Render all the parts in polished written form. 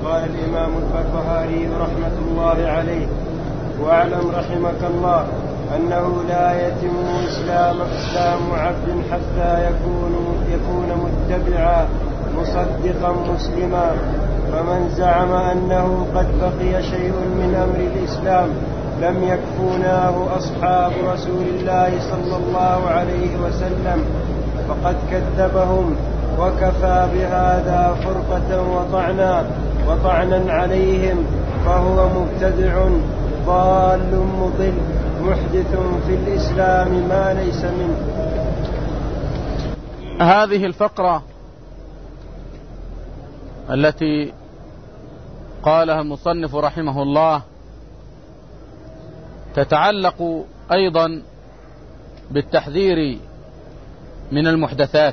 قال الإمام البربهاري رحمة الله عليه: واعلم رحمك الله أنه لا يتم إسلام عبد حتى يكون متبعا مصدقا مسلما. فمن زعم أنه قد بقي شيء من أمر الإسلام لم يكفوناه أصحاب رسول الله صلى الله عليه وسلم فقد كذبهم، وكفى بهذا فرقة وطعنا عليهم، فهو مبتدع ضال مضل محدث في الإسلام ما ليس منه. هذه الفقرة التي قالها المصنف رحمه الله تتعلق أيضا بالتحذير من المحدثات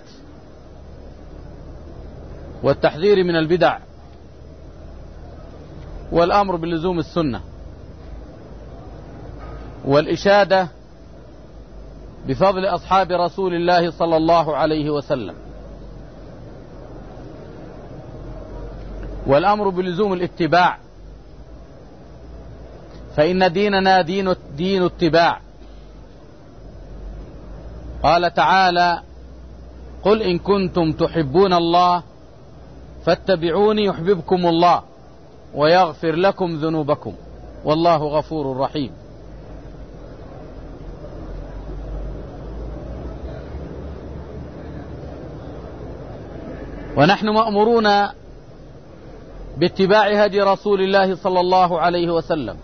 والتحذير من البدع والأمر بلزوم السنة والإشادة بفضل أصحاب رسول الله صلى الله عليه وسلم والأمر بلزوم الاتباع، فإن ديننا دين اتباع. قال تعالى: قل إن كنتم تحبون الله فاتبعوني يحببكم الله ويغفر لكم ذنوبكم والله غفور رحيم. ونحن مأمورون باتباع هدي رسول الله صلى الله عليه وسلم،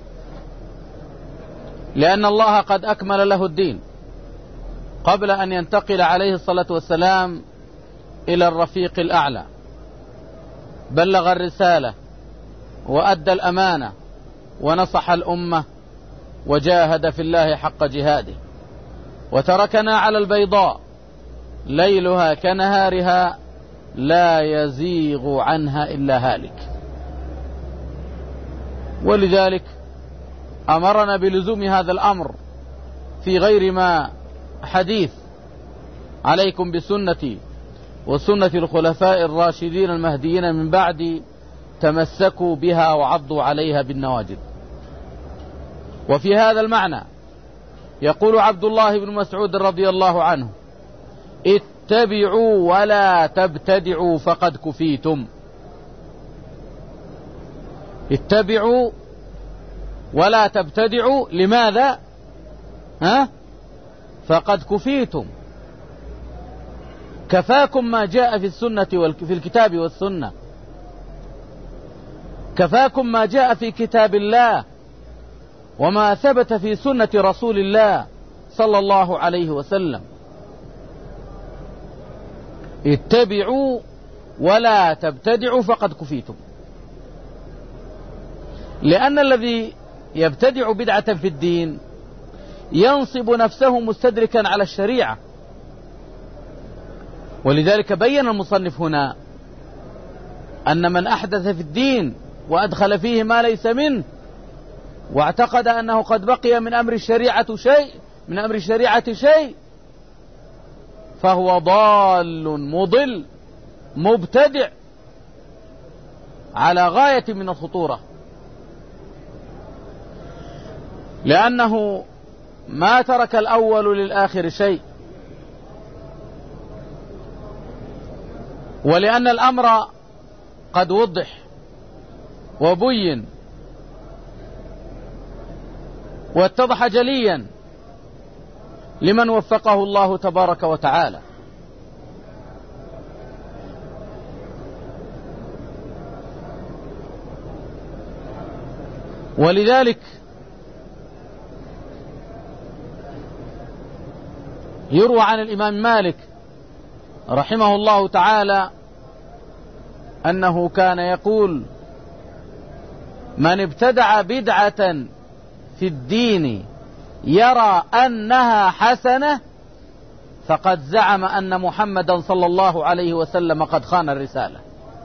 لأن الله قد أكمل له الدين قبل أن ينتقل عليه الصلاة والسلام إلى الرفيق الأعلى. بلغ الرسالة وأدى الأمانة ونصح الأمة وجاهد في الله حق جهاده، وتركنا على البيضاء ليلها كنهارها لا يزيغ عنها إلا هالك. ولذلك أمرنا بلزوم هذا الأمر في غير ما حديث: عليكم بسنتي وسنة الخلفاء الراشدين المهديين من بعدي تمسكوا بها وعضوا عليها بالنواجذ. وفي هذا المعنى يقول عبد الله بن مسعود رضي الله عنه: اتبعوا ولا تبتدعوا فقد كفيتم. اتبعوا ولا تبتدعوا، لماذا؟ فقد كفيتم. كفاكم ما جاء في السنة في الكتاب والسنة، كفاكم ما جاء في كتاب الله وما ثبت في سنة رسول الله صلى الله عليه وسلم. اتبعوا ولا تبتدعوا فقد كفيتم. لأن الذي يبتدع بدعة في الدين ينصب نفسه مستدركا على الشريعة. ولذلك بين المصنف هنا أن من أحدث في الدين وأدخل فيه ما ليس منه واعتقد أنه قد بقي من أمر الشريعة شيء فهو ضال مضل مبتدع على غاية من الخطورة، لأنه ما ترك الأول للآخر شيء، ولأن الأمر قد وضح وبين واتضح جليا لمن وفقه الله تبارك وتعالى. ولذلك يروى عن الإمام مالك رحمه الله تعالى أنه كان يقول: من ابتدع بدعة في الدين يرى أنها حسنة فقد زعم أن محمدا صلى الله عليه وسلم قد خان الرسالة.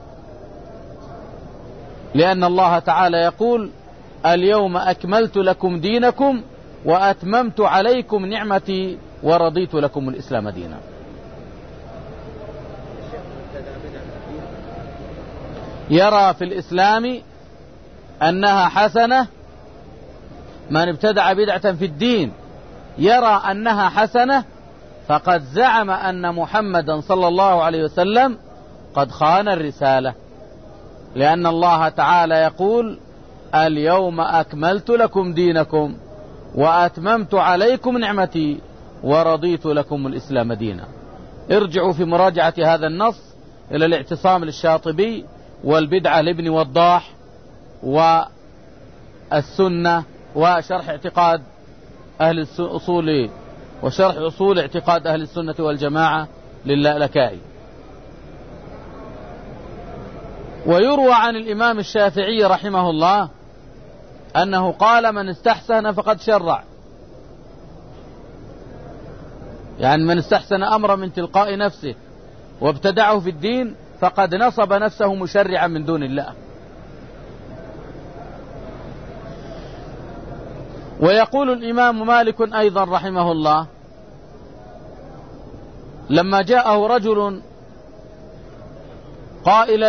لأن الله تعالى يقول: اليوم أكملت لكم دينكم وأتممت عليكم نعمتي ورضيت لكم الإسلام دينا. يرى في الإسلام أنها حسنة، من ابتدع بدعة في الدين يرى أنها حسنة، فقد زعم أن محمدا صلى الله عليه وسلم قد خان الرسالة، لأن الله تعالى يقول: اليوم أكملت لكم دينكم وأتممت عليكم نعمتي ورضيت لكم الإسلام دينا. ارجعوا في مراجعة هذا النص إلى الاعتصام للشاطبي والبدعة لابن وضاح والسنة وشرح اعتقاد أهل الأصول وشرح أصول اعتقاد أهل السنة والجماعة للالكائي. ويروى عن الإمام الشافعي رحمه الله أنه قال: من استحسن فقد شرع، يعني من استحسن أمرا من تلقاء نفسه وابتدعه في الدين فقد نصب نفسه مشرعا من دون الله. ويقول الإمام مالك أيضا رحمه الله: لما جاءه رجل قائلا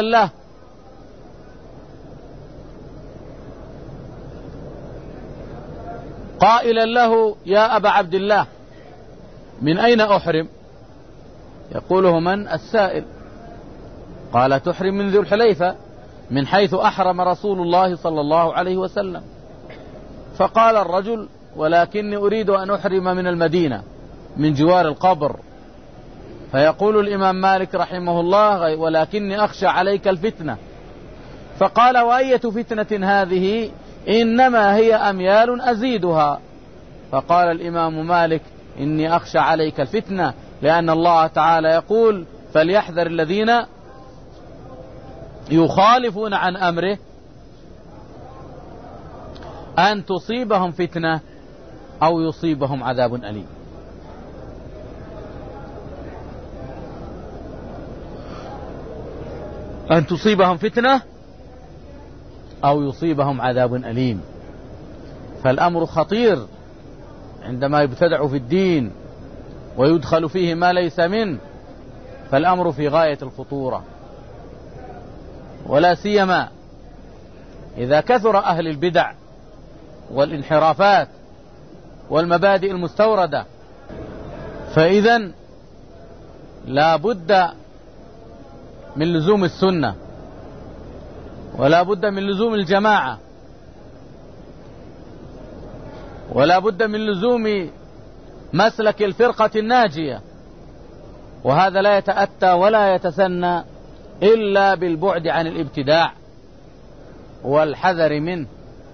له: يا أبا عبد الله، من أين أحرم؟ يقوله: من؟ السائل. قال: تحرم من ذو الحليفة، من حيث أحرم رسول الله صلى الله عليه وسلم. فقال الرجل: ولكني أريد أن أحرم من المدينة من جوار القبر. فيقول الإمام مالك رحمه الله: ولكني أخشى عليك الفتنة. فقال: وأية فتنة هذه؟ إنما هي أميال أزيدها. فقال الإمام مالك: إني أخشى عليك الفتنة، لأن الله تعالى يقول: فليحذر الذين يخالفون عن أمره أن تصيبهم فتنة أو يصيبهم عذاب أليم. أن تصيبهم فتنة أو يصيبهم عذاب أليم. فالأمر خطير عندما يبتدع في الدين ويدخل فيه ما ليس منه، فالأمر في غاية الخطورة، ولا سيما إذا كثر أهل البدع والانحرافات والمبادئ المستوردة. فإذن لا بد من لزوم السنة، ولا بد من لزوم الجماعة، ولا بد من لزوم مسلك الفرقة الناجية. وهذا لا يتأتى ولا يتسنى إلا بالبعد عن الابتداع والحذر منه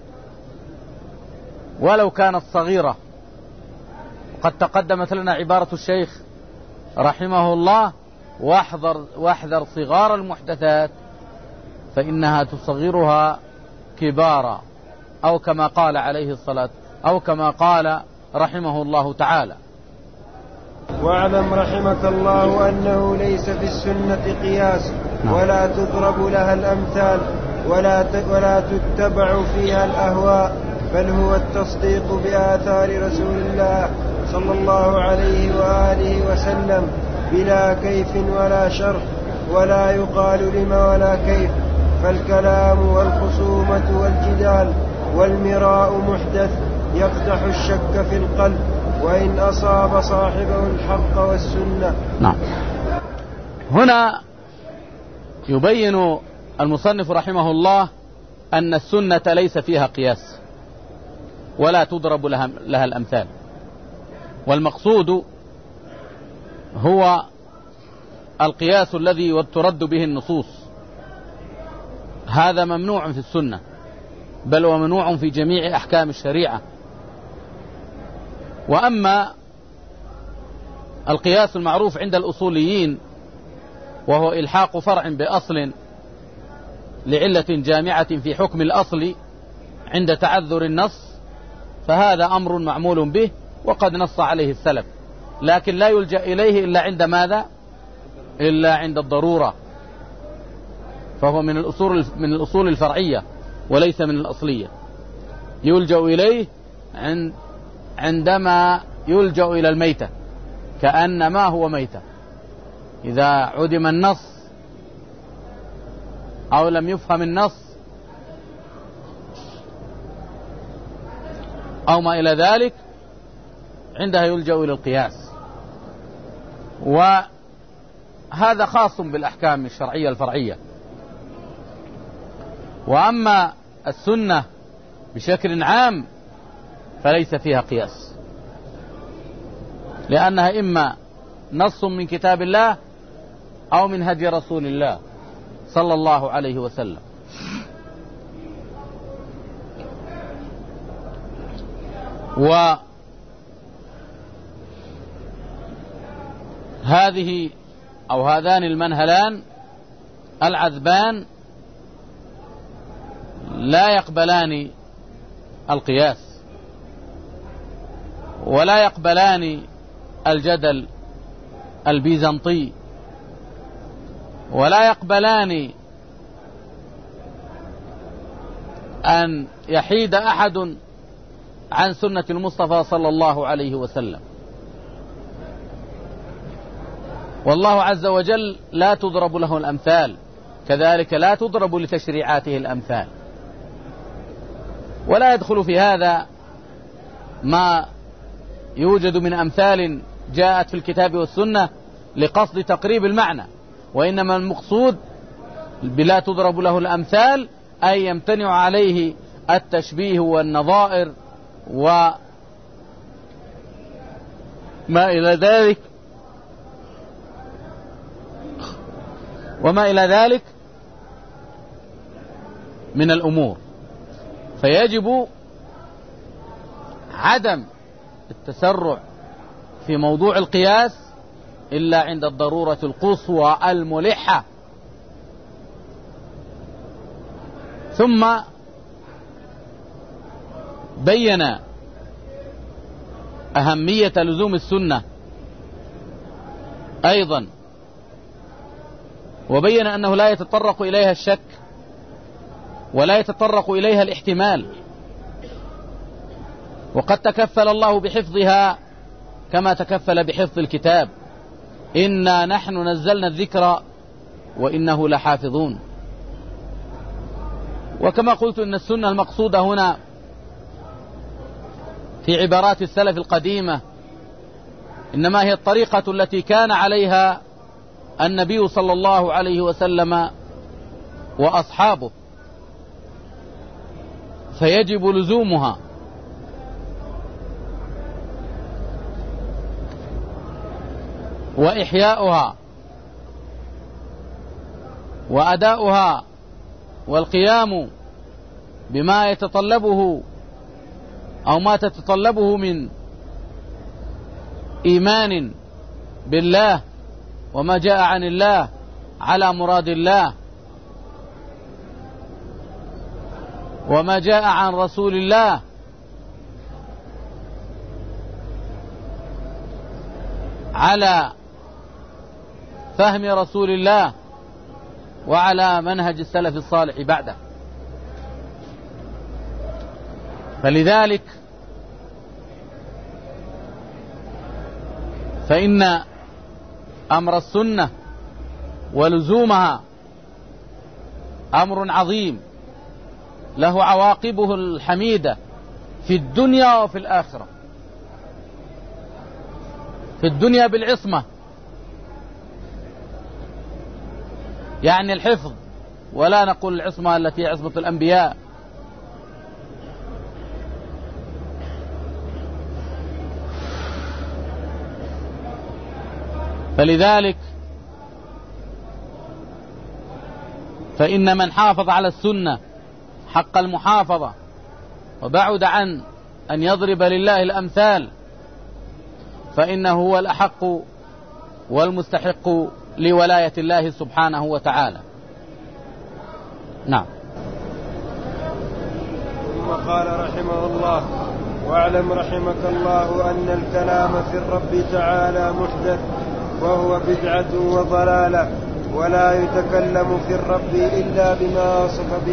ولو كانت صغيرة. قد تقدمت لنا عبارة الشيخ رحمه الله: واحذر صغار المحدثات فإنها تصغرها كبارا، أو كما قال عليه الصلاة، أو كما قال رحمه الله تعالى. واعلم رحمك الله أنه ليس في السنة قياس ولا تضرب لها الأمثال ولا تتبع فيها الأهواء، بل هو التصديق بآثار رسول الله صلى الله عليه وآله وسلم بلا كيف ولا شرح، ولا يقال لما ولا كيف. فالكلام والخصومة والجدال والمراء محدث يقدح الشك في القلب وإن أصاب صاحبه الحق والسنة. نعم. هنا يبين المصنف رحمه الله أن السنة ليس فيها قياس ولا تضرب لها الأمثال، والمقصود هو القياس الذي ترد به النصوص. هذا ممنوع في السنة، بل وممنوع في جميع أحكام الشريعة. وأما القياس المعروف عند الأصوليين وهو إلحاق فرع بأصل لعلة جامعة في حكم الأصل عند تعذر النص، فهذا أمر معمول به وقد نص عليه السلف، لكن لا يلجأ إليه إلا عند ماذا؟ إلا عند الضرورة، فهو من الأصول الفرعية وليس من الأصلية. يلجأ إليه عندما يلجأ إلى الميتة، كأنما هو ميتة. إذا عدم النص أو لم يفهم النص أو ما إلى ذلك، عندها يلجأ إلى القياس. وهذا خاص بالأحكام الشرعية الفرعية. وأما السنة بشكل عام فليس فيها قياس، لأنها إما نص من كتاب الله أو من هدي رسول الله صلى الله عليه وسلم. وهذه أو هذان المنهلان العذبان لا يقبلان القياس ولا يقبلان الجدل البيزنطي ولا يقبلان أن يحيد أحد عن سنة المصطفى صلى الله عليه وسلم. والله عز وجل لا تضرب له الأمثال، كذلك لا تضرب لتشريعاته الأمثال. ولا يدخل في هذا ما يوجد من أمثال جاءت في الكتاب والسنة لقصد تقريب المعنى، وإنما المقصود بلا تضرب له الأمثال أي يمتنع عليه التشبيه والنظائر وما إلى ذلك من الأمور. فيجب عدم التسرع في موضوع القياس إلا عند الضرورة القصوى الملحة. ثم بين أهمية لزوم السنة أيضا، وبين أنه لا يتطرق إليها الشك ولا يتطرق إليها الاحتمال، وقد تكفل الله بحفظها كما تكفل بحفظ الكتاب: إنا نحن نزلنا الذكر وإنه لحافظون. وكما قلت إن السنة المقصودة هنا في عبارات السلف القديمة إنما هي الطريقة التي كان عليها النبي صلى الله عليه وسلم وأصحابه، فيجب لزومها. وإحياؤها وأداؤها والقيام بما يتطلبه أو ما تتطلبه من إيمان بالله وما جاء عن الله على مراد الله، وما جاء عن رسول الله على فهم رسول الله وعلى منهج السلف الصالح بعده. فلذلك فإن أمر السنة ولزومها أمر عظيم له عواقبه الحميدة في الدنيا وفي الآخرة. في الدنيا بالعصمة، يعني الحفظ، ولا نقول العصمة التي عصمة الأنبياء، فلذلك فإن من حافظ على السنة حق المحافظة وبعد عن أن يضرب لله الأمثال فإنه هو الأحق والمستحق لولاية الله سبحانه وتعالى. نعم. ثم قال رحمه الله: واعلم رحمك الله أن الكلام في الرب تعالى محدث وهو بدعة وضلالة، ولا يتكلم في الرب إلا بما وصف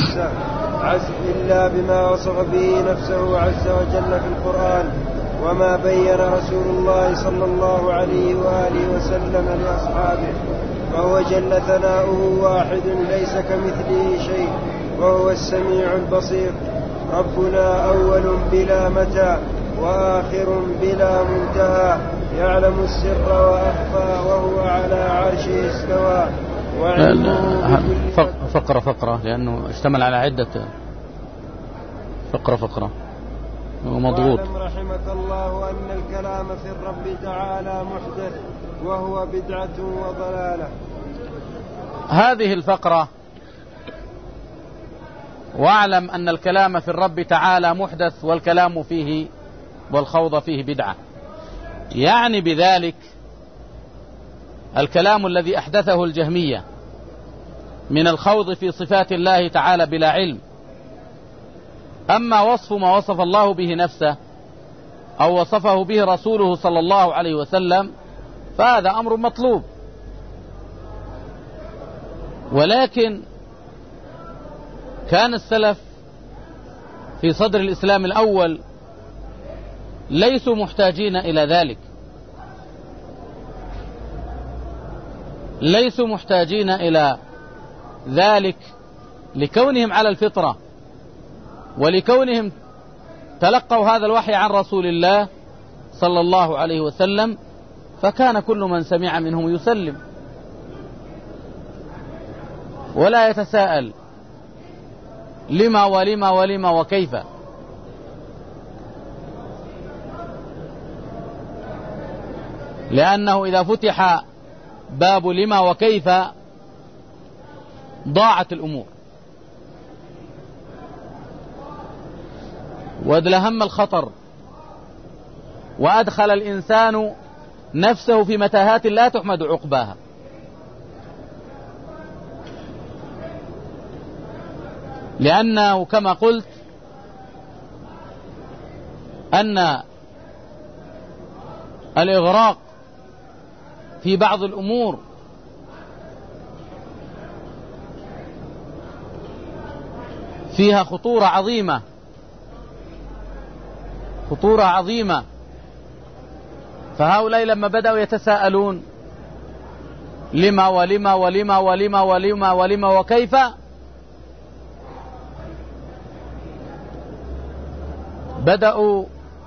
به نفسه عز وجل في القرآن، وما بين رسول الله صلى الله عليه وآله وسلم لأصحابه. فهو جل ثناؤه واحد ليس كمثله شيء وهو السميع البصير. ربنا أول بلا متى وآخر بلا منتهى، يعلم السر وأخفى، وهو على عرشه استوى، فقرة لأنه اشتمل على عدة فقرة ومضغوط. واعلم رحمك الله أن الكلام في الرب تعالى محدث وهو بدعة وضلالة. هذه الفقرة واعلم أن الكلام في الرب تعالى محدث والكلام فيه والخوض فيه بدعة، يعني بذلك الكلام الذي أحدثه الجهمية من الخوض في صفات الله تعالى بلا علم. أما وصف ما وصف الله به نفسه أو وصفه به رسوله صلى الله عليه وسلم فهذا أمر مطلوب، ولكن كان السلف في صدر الإسلام الأول ليسوا محتاجين إلى ذلك، ليسوا محتاجين إلى ذلك لكونهم على الفطرة ولكونهم تلقوا هذا الوحي عن رسول الله صلى الله عليه وسلم، فكان كل من سمع منهم يسلم ولا يتساءل لما ولما ولما وكيف. لأنه إذا فتح باب لما وكيف ضاعت الأمور وادلهم الخطر، وأدخل الإنسان نفسه في متاهات لا تحمد عقباها. لأنه كما قلت أن الإغراق في بعض الأمور فيها خطورة عظيمة، فهؤلاء لما بدأوا يتساءلون لما ولما ولما ولما ولما ولما وكيف بدأوا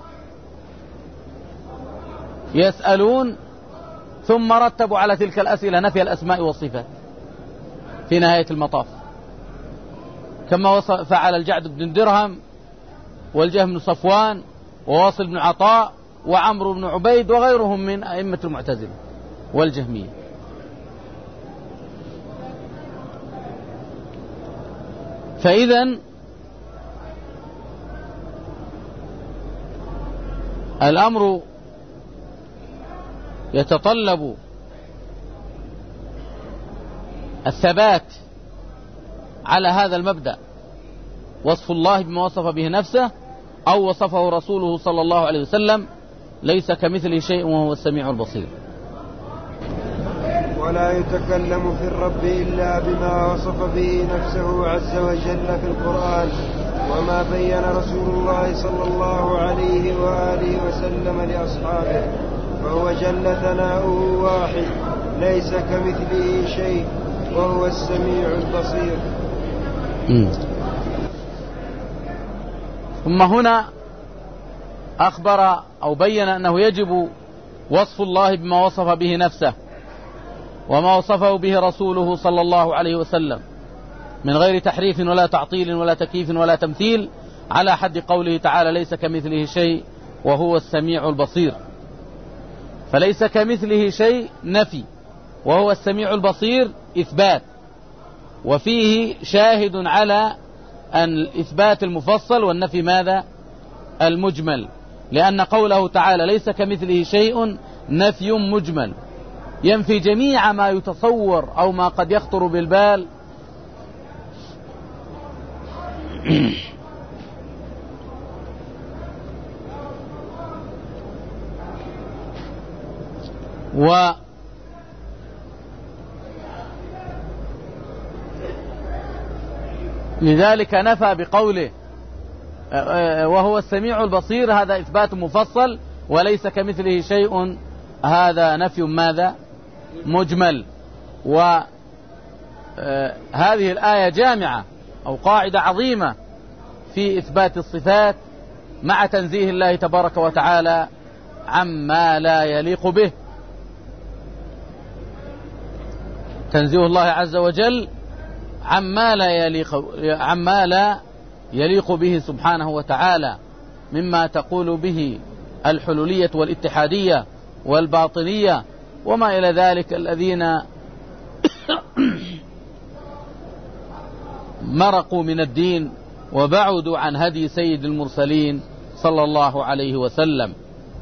يسألون، ثم رتبوا على تلك الأسئلة نفي الأسماء والصفات في نهاية المطاف، كما فعل الجعد بن درهم والجهم بن صفوان وواصل بن عطاء وعمرو بن عبيد وغيرهم من أئمة المعتزلة والجهمية. فإذن الأمر يتطلب الثبات على هذا المبدأ، وصف الله بما وصف به نفسه أو وصفه رسوله صلى الله عليه وسلم، ليس كمثله شيء وهو السميع البصير. ولا يتكلم في الرب إلا بما وصف به نفسه عز وجل في القرآن وما بين رسول الله صلى الله عليه وآله وسلم لأصحابه، فهو جل ثناؤه واحد ليس كمثله شيء وهو السميع البصير. ثم هنا أخبر أو بين أنه يجب وصف الله بما وصف به نفسه وما وصفه به رسوله صلى الله عليه وسلم من غير تحريف ولا تعطيل ولا تكييف ولا تمثيل، على حد قوله تعالى ليس كمثله شيء وهو السميع البصير. فليس كمثله شيء نفي، وهو السميع البصير إثبات، وفيه شاهد على أن الإثبات المفصل والنفي ماذا؟ المجمل، لأن قوله تعالى ليس كمثله شيء نفي مجمل ينفي جميع ما يتصور أو ما قد يخطر بالبال لذلك نفى بقوله وهو السميع البصير، هذا إثبات مفصل، وليس كمثله شيء هذا نفي ماذا؟ مجمل. وهذه الآية جامعة أو قاعدة عظيمة في إثبات الصفات مع تنزيه الله تبارك وتعالى عما لا يليق به. تنزيه الله عز وجل عما لا يليق به سبحانه وتعالى مما تقول به الحلولية والاتحادية والباطنية وما إلى ذلك الذين مرقوا من الدين وبعدوا عن هدي سيد المرسلين صلى الله عليه وسلم.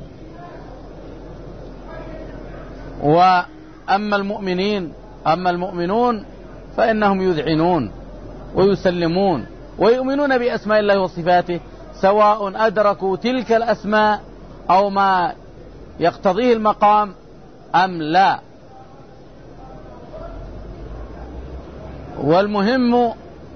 وأما المؤمنون فإنهم يذعنون ويسلمون ويؤمنون بأسماء الله وصفاته سواء أدركوا تلك الأسماء أو ما يقتضيه المقام أم لا. والمهم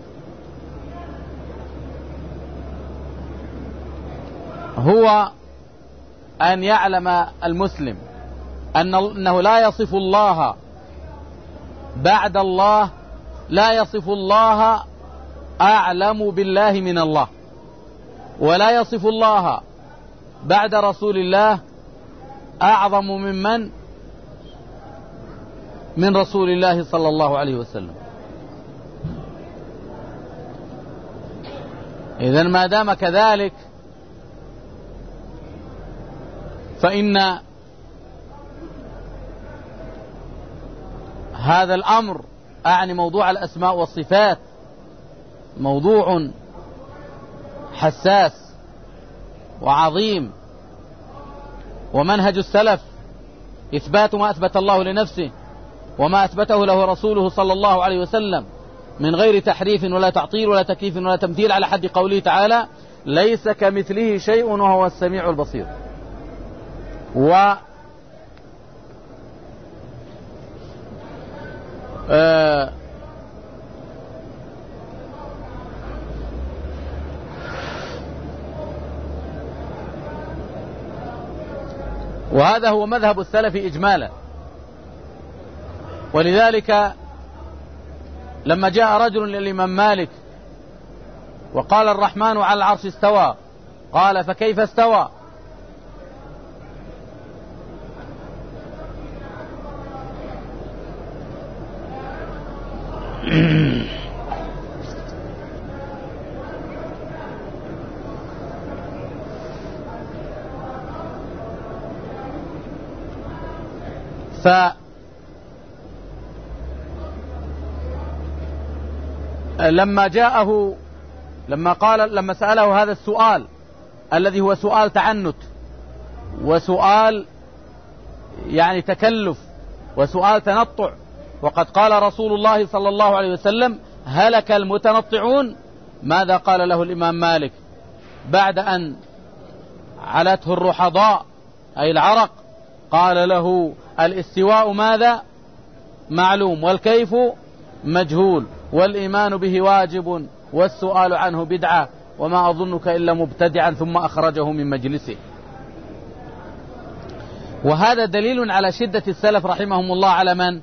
هو أن يعلم المسلم أنه لا يصف الله بعد الله، لا يصف الله أعلم بالله من الله، ولا يصف الله بعد رسول الله أعظم من رسول الله صلى الله عليه وسلم. إذن ما دام كذلك فإن هذا الأمر أعني موضوع الأسماء والصفات موضوع حساس وعظيم، ومنهج السلف إثبات ما أثبت الله لنفسه وما أثبته له رسوله صلى الله عليه وسلم من غير تحريف ولا تعطيل ولا تكييف ولا تمثيل، على حد قوله تعالى ليس كمثله شيء وهو السميع البصير. وهذا هو مذهب السلف إجمالا. ولذلك لما جاء رجل للإمام مالك وقال الرحمن على العرش استوى، قال فكيف استوى؟ لما سأله هذا السؤال الذي هو سؤال تعنت وسؤال يعني تكلف وسؤال تنطع، وقد قال رسول الله صلى الله عليه وسلم هلك المتنطعون، ماذا قال له الإمام مالك بعد أن علته الرحضاء أي العرق؟ قال له الاستواء ماذا؟ معلوم، والكيف مجهول، والإيمان به واجب، والسؤال عنه بدعة، وما أظنك إلا مبتدعا، ثم أخرجه من مجلسه. وهذا دليل على شدة السلف رحمهم الله على من؟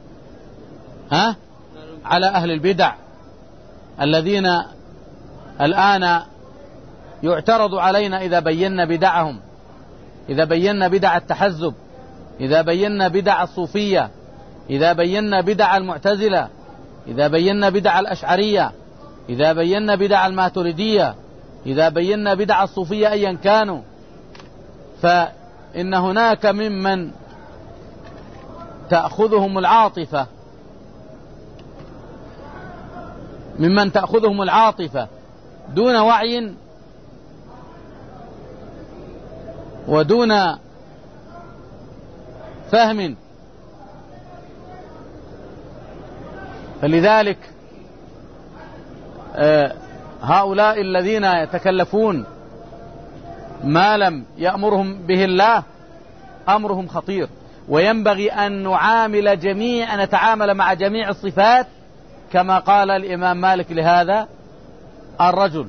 على أهل البدع الذين الآن يعترض علينا إذا بينا بدعهم، إذا بينا بدع التحزب، إذا بينا بدع الصوفية، إذا بينا بدع المعتزلة، إذا بينا بدع الأشعرية، إذا بينا بدع الماتريدية، إذا بينا بدع الصوفية أيا كانوا، فإن هناك ممن تأخذهم العاطفة دون وعي ودون فهم. فلذلك هؤلاء الذين يتكلفون ما لم يأمرهم به الله أمرهم خطير، وينبغي أن نتعامل مع جميع الصفات كما قال الإمام مالك لهذا الرجل.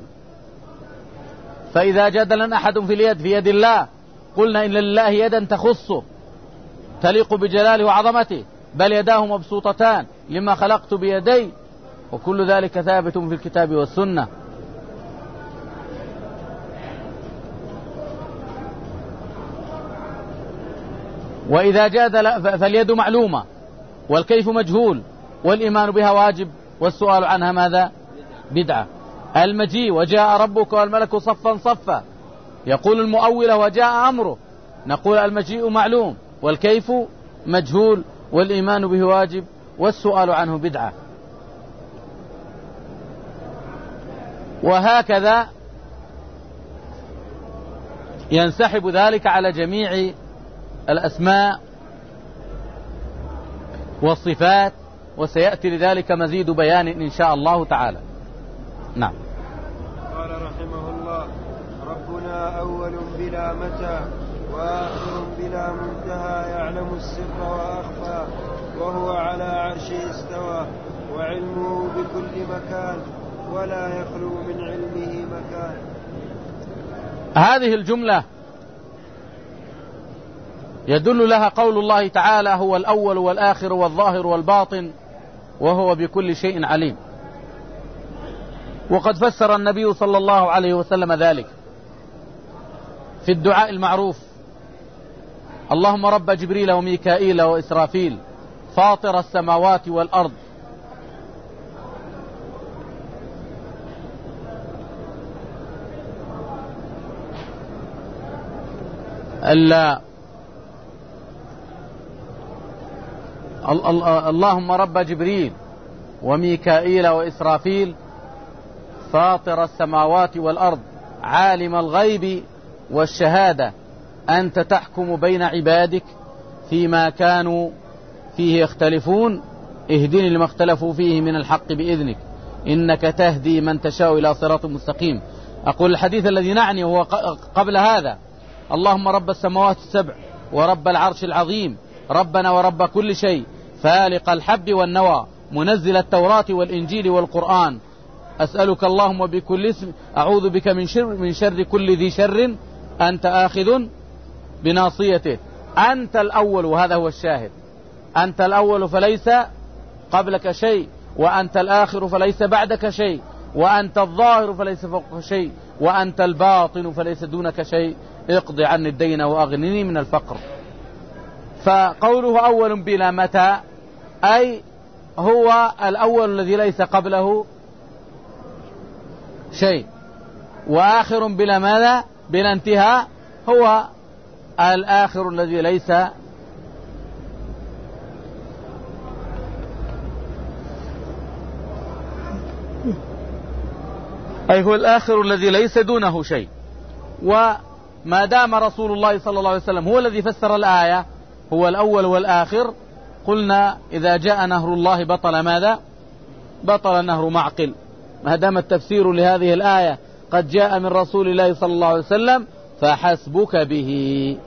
فإذا جدلا أحد في اليد في يد الله قلنا إن لله يدا تخصه تليق بجلاله وعظمته، بل يداه مبسوطتان لما خلقت بيدي، وكل ذلك ثابت في الكتاب والسنة. وإذا جاز فاليد معلومة والكيف مجهول والإيمان بها واجب والسؤال عنها ماذا؟ بدعة. المجيء وجاء ربك والملك صفا صفا، يقول المؤولة وجاء أمره، نقول المجيء معلوم والكيف مجهول والإيمان به واجب والسؤال عنه بدعة. وهكذا ينسحب ذلك على جميع الأسماء والصفات، وسيأتي لذلك مزيد بيان إن شاء الله تعالى. نعم. قال رحمه الله: ربنا أول بلا متى وآخر بلا منتهى، يعلم السر وأخفى، وهو على عرشه استوى، وعلمه بكل مكان، ولا يخلو من علمه مكان. هذه الجملة يدل لها قول الله تعالى: هو الأول والآخر والظاهر والباطن وهو بكل شيء عليم. وقد فسر النبي صلى الله عليه وسلم ذلك في الدعاء المعروف: اللهم رب جبريل وميكائيل وإسرافيل فاطر السماوات والأرض اللهم رب جبريل وميكائيل وإسرافيل فاطر السماوات والأرض عالم الغيب والشهادة أنت تحكم بين عبادك فيما كانوا فيه يختلفون اهدني لما اختلفوا فيه من الحق بإذنك إنك تهدي من تشاء إلى صراط مستقيم. أقول الحديث الذي نعني هو قبل هذا: اللهم رب السماوات السبع ورب العرش العظيم ربنا ورب كل شيء فالق الحب والنوى منزل التوراة والإنجيل والقرآن أسألك اللهم بكل اسم أعوذ بك من شر كل ذي شر أنت آخذ بناصيته. أنت الأول، وهذا هو الشاهد، أنت الأول فليس قبلك شيء، وأنت الآخر فليس بعدك شيء، وأنت الظاهر فليس فوقك شيء، وأنت الباطن فليس دونك شيء، اقض عني الدين وأغنني من الفقر. فقوله أول بلا متى أي هو الأول الذي ليس قبله شيء، وآخر بلا ماذا؟ بلا انتهاء، هو الآخر الذي ليس أي هو الآخر الذي ليس دونه شيء. وما دام رسول الله صلى الله عليه وسلم هو الذي فسر الآية هو الأول والآخر، قلنا إذا جاء نهر الله بطل ماذا؟ بطل نهر معقل. ما دام التفسير لهذه الآية قد جاء من رسول الله صلى الله عليه وسلم فحسبك به.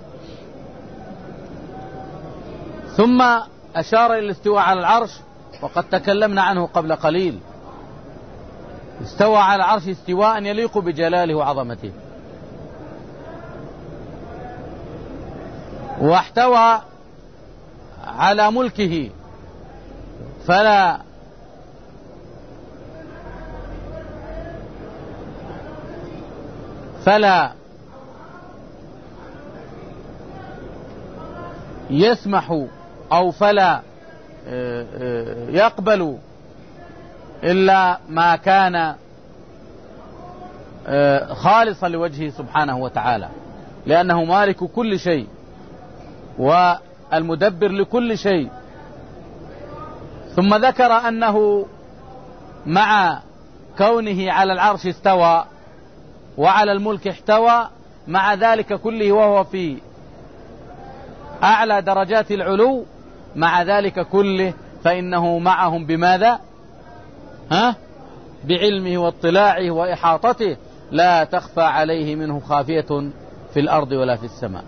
ثم أشار إلى الاستواء على العرش، وقد تكلمنا عنه قبل قليل. استوى على العرش استواء يليق بجلاله وعظمته، واحتوى على ملكه فلا يسمح أو فلا يقبل إلا ما كان خالصا لوجهه سبحانه وتعالى، لأنه مالك كل شيء والمدبر لكل شيء. ثم ذكر أنه مع كونه على العرش استوى وعلى الملك احتوى، مع ذلك كله وهو في أعلى درجات العلو، مع ذلك كله فإنه معهم بماذا؟ بعلمه واطلاعه وإحاطته، لا تخفى عليه منه خافية في الأرض ولا في السماء.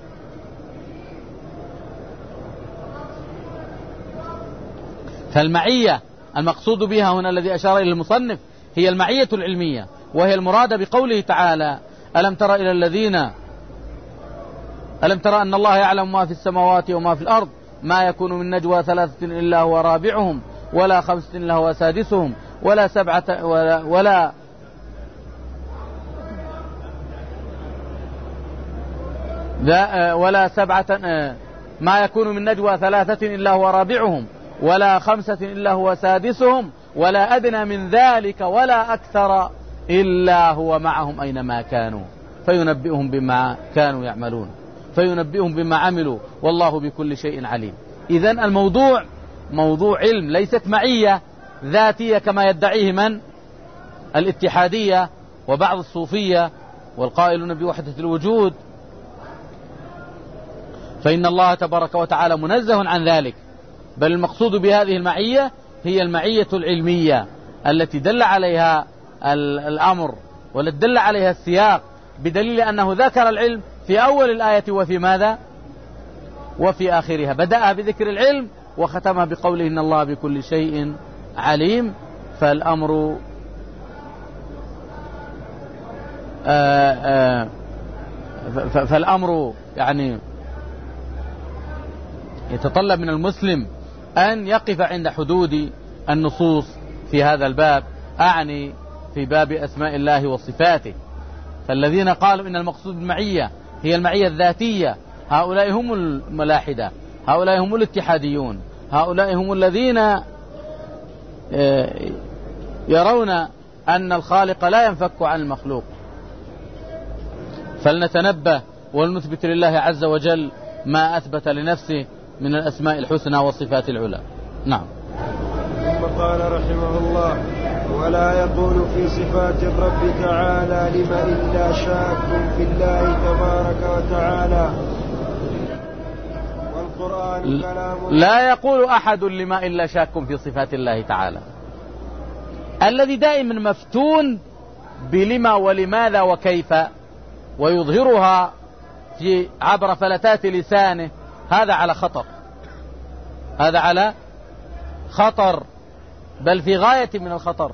فالمعية المقصود بها هنا الذي أشار إلى المصنف هي المعية العلمية، وهي المرادة بقوله تعالى: ألم تر أن الله يعلم ما في السماوات وما في الأرض ما يكون من نجوى ثلاثة إلا هو رابعهم ولا خمسة إلا هو سادسهم ولا سبعة ولا سبعة ما يكون من نجوى ثلاثة إلا هو رابعهم ولا خمسة إلا هو سادسهم ولا أدنى من ذلك ولا أكثر إلا هو معهم أينما كانوا فينبئهم بما كانوا يعملون فينبئهم بما عملوا والله بكل شيء عليم. إذن الموضوع موضوع علم، ليست معية ذاتية كما يدعيه من الاتحادية وبعض الصوفية والقائلون بوحدة الوجود، فإن الله تبارك وتعالى منزه عن ذلك، بل المقصود بهذه المعية هي المعية العلمية التي دل عليها الأمر والتي دل عليها السياق، بدليل أنه ذكر العلم في أول الآية وفي ماذا؟ وفي آخرها، بدأها بذكر العلم وختمها بقوله إن الله بكل شيء عليم. فالأمر يعني يتطلب من المسلم أن يقف عند حدود النصوص في هذا الباب، أعني في باب أسماء الله وصفاته. فالذين قالوا إن المقصود بالمعية هي المعية الذاتية هؤلاء هم الملاحدة، هؤلاء هم الاتحاديون، هؤلاء هم الذين يرون أن الخالق لا ينفك عن المخلوق. فلنتنبه ولنثبت لله عز وجل ما أثبت لنفسه من الأسماء الحسنى والصفات العلى. نعم. ثم قال رحمه الله ولا يقول في صفات الرب تعالى لما إلا شاك في الله تبارك وتعالى والقرآن كلام. لا يقول أحد لما إلا شاك في صفات الله تعالى. الذي دائما مفتون بلما ولماذا وكيف ويظهرها في عبر فلتات لسانه، هذا على خطر، هذا على خطر، بل في غاية من الخطر.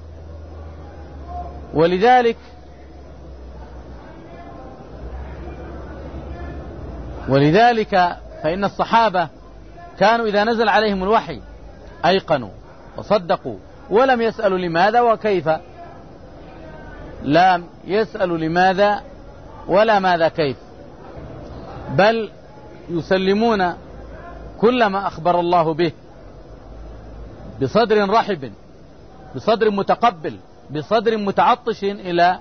ولذلك فإن الصحابة كانوا إذا نزل عليهم الوحي أيقنوا وصدقوا ولم يسألوا لماذا وكيف، لا يسألوا لماذا ولا ماذا كيف، بل يسلمون كل ما أخبر الله به بصدر رحب، بصدر متقبل، بصدر متعطش إلى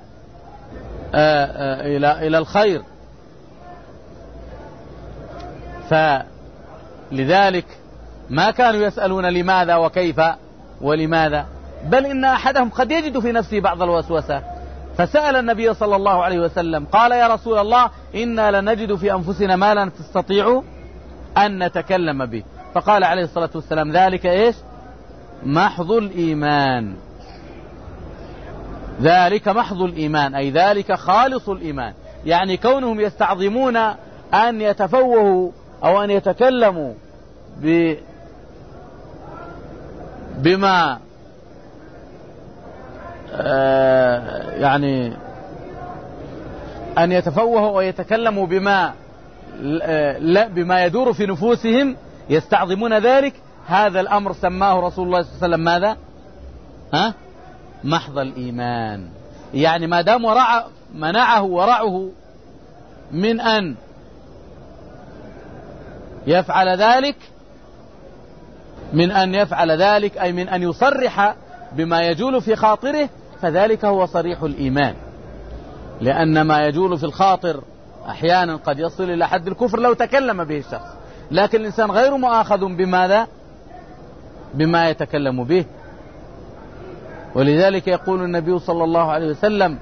الخير. فلذلك ما كانوا يسألون لماذا وكيف ولماذا، بل إن أحدهم قد يجد في نفسه بعض الوسوسة، فسأل النبي صلى الله عليه وسلم قال يا رسول الله إنا لنجد في أنفسنا ما لا نستطيع أن نتكلم به، فقال عليه الصلاة والسلام ذلك إيش؟ محض الإيمان، ذلك محض الإيمان، أي ذلك خالص الإيمان. يعني كونهم يستعظمون أن يتفوهوا أو أن يتكلموا بما يعني أن يتفوهوا ويتكلموا بما يدور في نفوسهم، يستعظمون ذلك، هذا الأمر سماه رسول الله صلى الله عليه وسلم ماذا؟ محض الإيمان. يعني ما دام منعه ورعه من أن يفعل ذلك، أي من أن يصرح بما يجول في خاطره، فذلك هو صريح الإيمان. لأن ما يجول في الخاطر أحيانا قد يصل إلى حد الكفر لو تكلم به الشخص، لكن الإنسان غير مؤاخذ بماذا؟ بما يتكلم به. ولذلك يقول النبي صلى الله عليه وسلم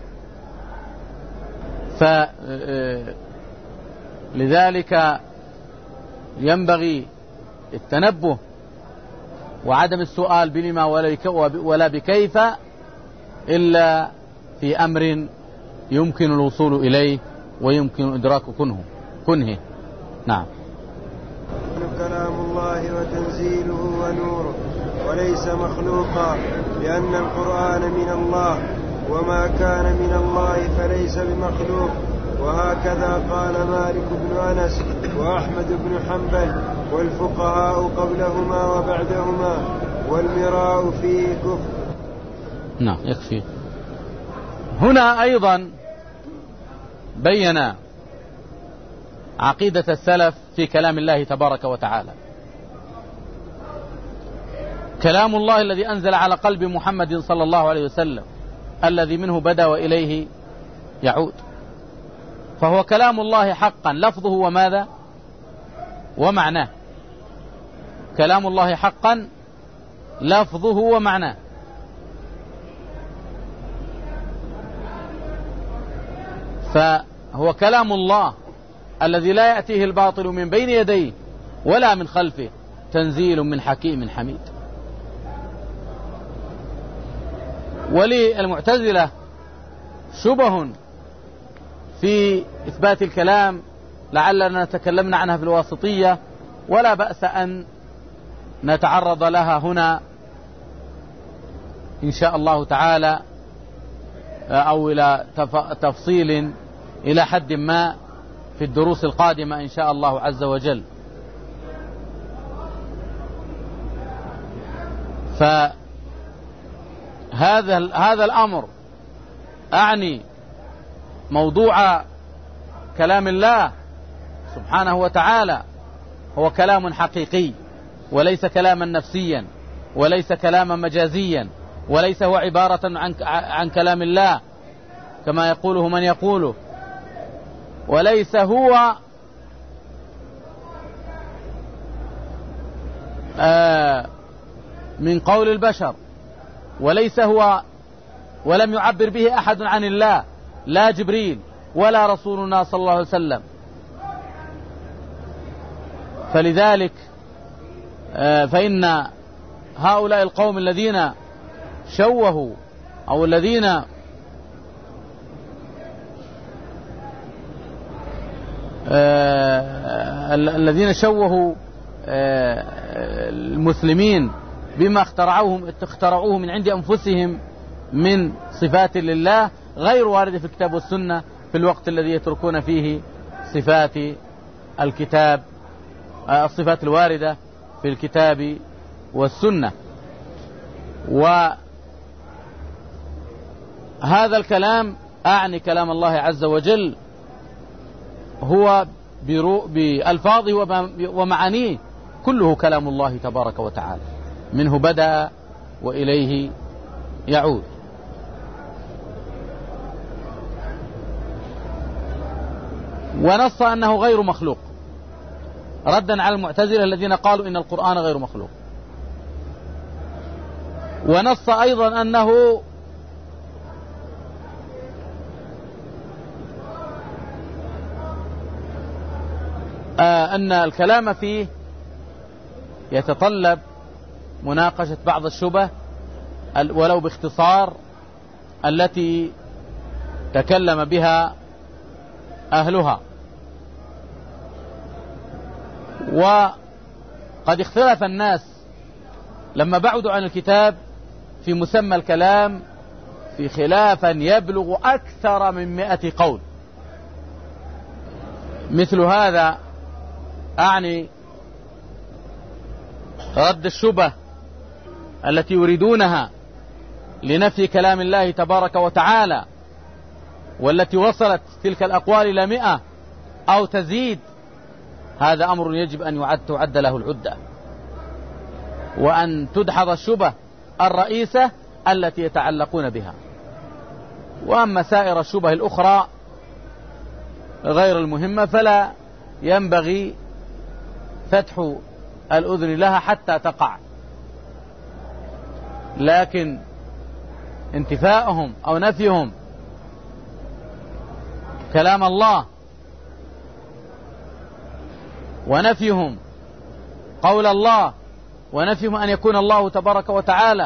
لذلك ينبغي التنبه وعدم السؤال بلما ولا بكيف إلا في أمر يمكن الوصول إليه ويمكن إدراك كنه. نعم. كلام الله وتنزيله ونوره وليس مخلوقا، لأن القرآن من الله، وما كان من الله فليس بمخلوق، وهكذا قال مالك بن أنس وأحمد بن حنبل والفقهاء قبلهما وبعدهما، والمراء فيه كفر. نعم يكفي. هنا أيضا بين عقيدة السلف في كلام الله تبارك وتعالى. كلام الله الذي أنزل على قلب محمد صلى الله عليه وسلم الذي منه بدأ وإليه يعود، فهو كلام الله حقا لفظه وماذا ومعناه. كلام الله حقا لفظه ومعناه. فهو كلام الله الذي لا يأتيه الباطل من بين يديه ولا من خلفه، تنزيل من حكيم حميد. وللمعتزلة شبه في إثبات الكلام لعلنا تكلمنا عنها في الواسطية، ولا بأس أن نتعرض لها هنا إن شاء الله تعالى، أو إلى تفصيل إلى حد ما في الدروس القادمة إن شاء الله عز وجل. فهذا الأمر أعني موضوع كلام الله سبحانه وتعالى هو كلام حقيقي، وليس كلاما نفسيا، وليس كلاما مجازيا، وليس هو عبارة عن كلام الله كما يقوله من يقوله، وليس هو من قول البشر، وليس هو ولم يعبر به أحد عن الله، لا جبريل ولا رسولنا صلى الله عليه وسلم. فلذلك فإن هؤلاء القوم الذين شوهوا أو الذين شوهوا المسلمين بما اخترعوه من عند أنفسهم من صفات لله غير واردة في الكتاب والسنة، في الوقت الذي يتركون فيه صفات الكتاب، الصفات الواردة في الكتاب والسنة. وهذا الكلام أعني كلام الله عز وجل هو بألفاظه ومعانيه كله كلام الله تبارك وتعالى، منه بدأ وإليه يعود. ونص أنه غير مخلوق ردا على المعتزلة الذين قالوا إن القرآن غير مخلوق. ونص أيضا أنه أن الكلام فيه يتطلب مناقشة بعض الشبه ولو باختصار التي تكلم بها أهلها. وقد اختلف الناس لما بعدوا عن الكتاب في مسمى الكلام في خلافا يبلغ أكثر من 100 قول. مثل هذا أعني رد الشبه التي يريدونها لنفي كلام الله تبارك وتعالى، والتي وصلت تلك الأقوال إلى 100 أو تزيد. هذا أمر يجب أن تعد له العدة، وأن تدحض الشبه الرئيسة التي يتعلقون بها. وأما سائر الشبه الأخرى غير المهمة فلا ينبغي فتح الأذن لها حتى تقع، لكن انتفاءهم أو نفيهم كلام الله ونفيهم قول الله ونفيهم أن يكون الله تبارك وتعالى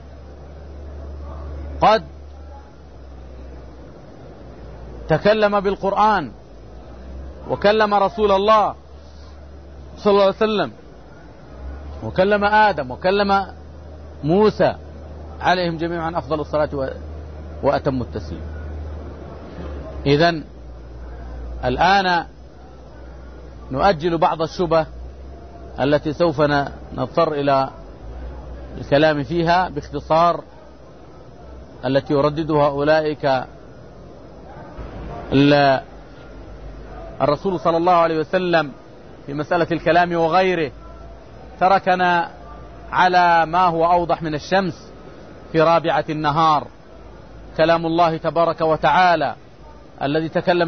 قد تكلم بالقرآن وكلم رسول الله صلى الله عليه وسلم وكلم آدم وكلم موسى عليهم جميعا أفضل الصلاة وأتم التسليم. إذن الآن نؤجل بعض الشبه التي سوف نضطر إلى الكلام فيها باختصار، التي يرددها أولئك. الرسول صلى الله عليه وسلم في مسألة الكلام وغيره تركنا على ما هو أوضح من الشمس في رابعة النهار. كلام الله تبارك وتعالى الذي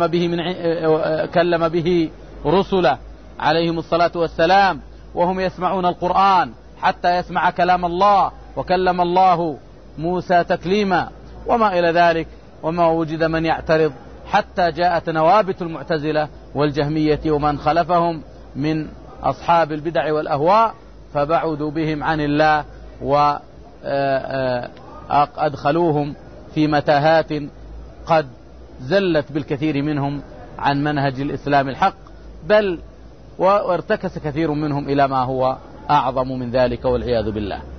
كلم به رسله عليهم الصلاة والسلام وهم يسمعون القرآن حتى يسمع كلام الله، وكلم الله موسى تكليما وما إلى ذلك، وما وجد من يعترض حتى جاءت نوابت المعتزلة والجهمية ومن خلفهم من أصحاب البدع والأهواء، فبعدوا بهم عن الله وأدخلوهم في متاهات قد زلت بالكثير منهم عن منهج الإسلام الحق، بل وارتكس كثير منهم إلى ما هو أعظم من ذلك والعياذ بالله.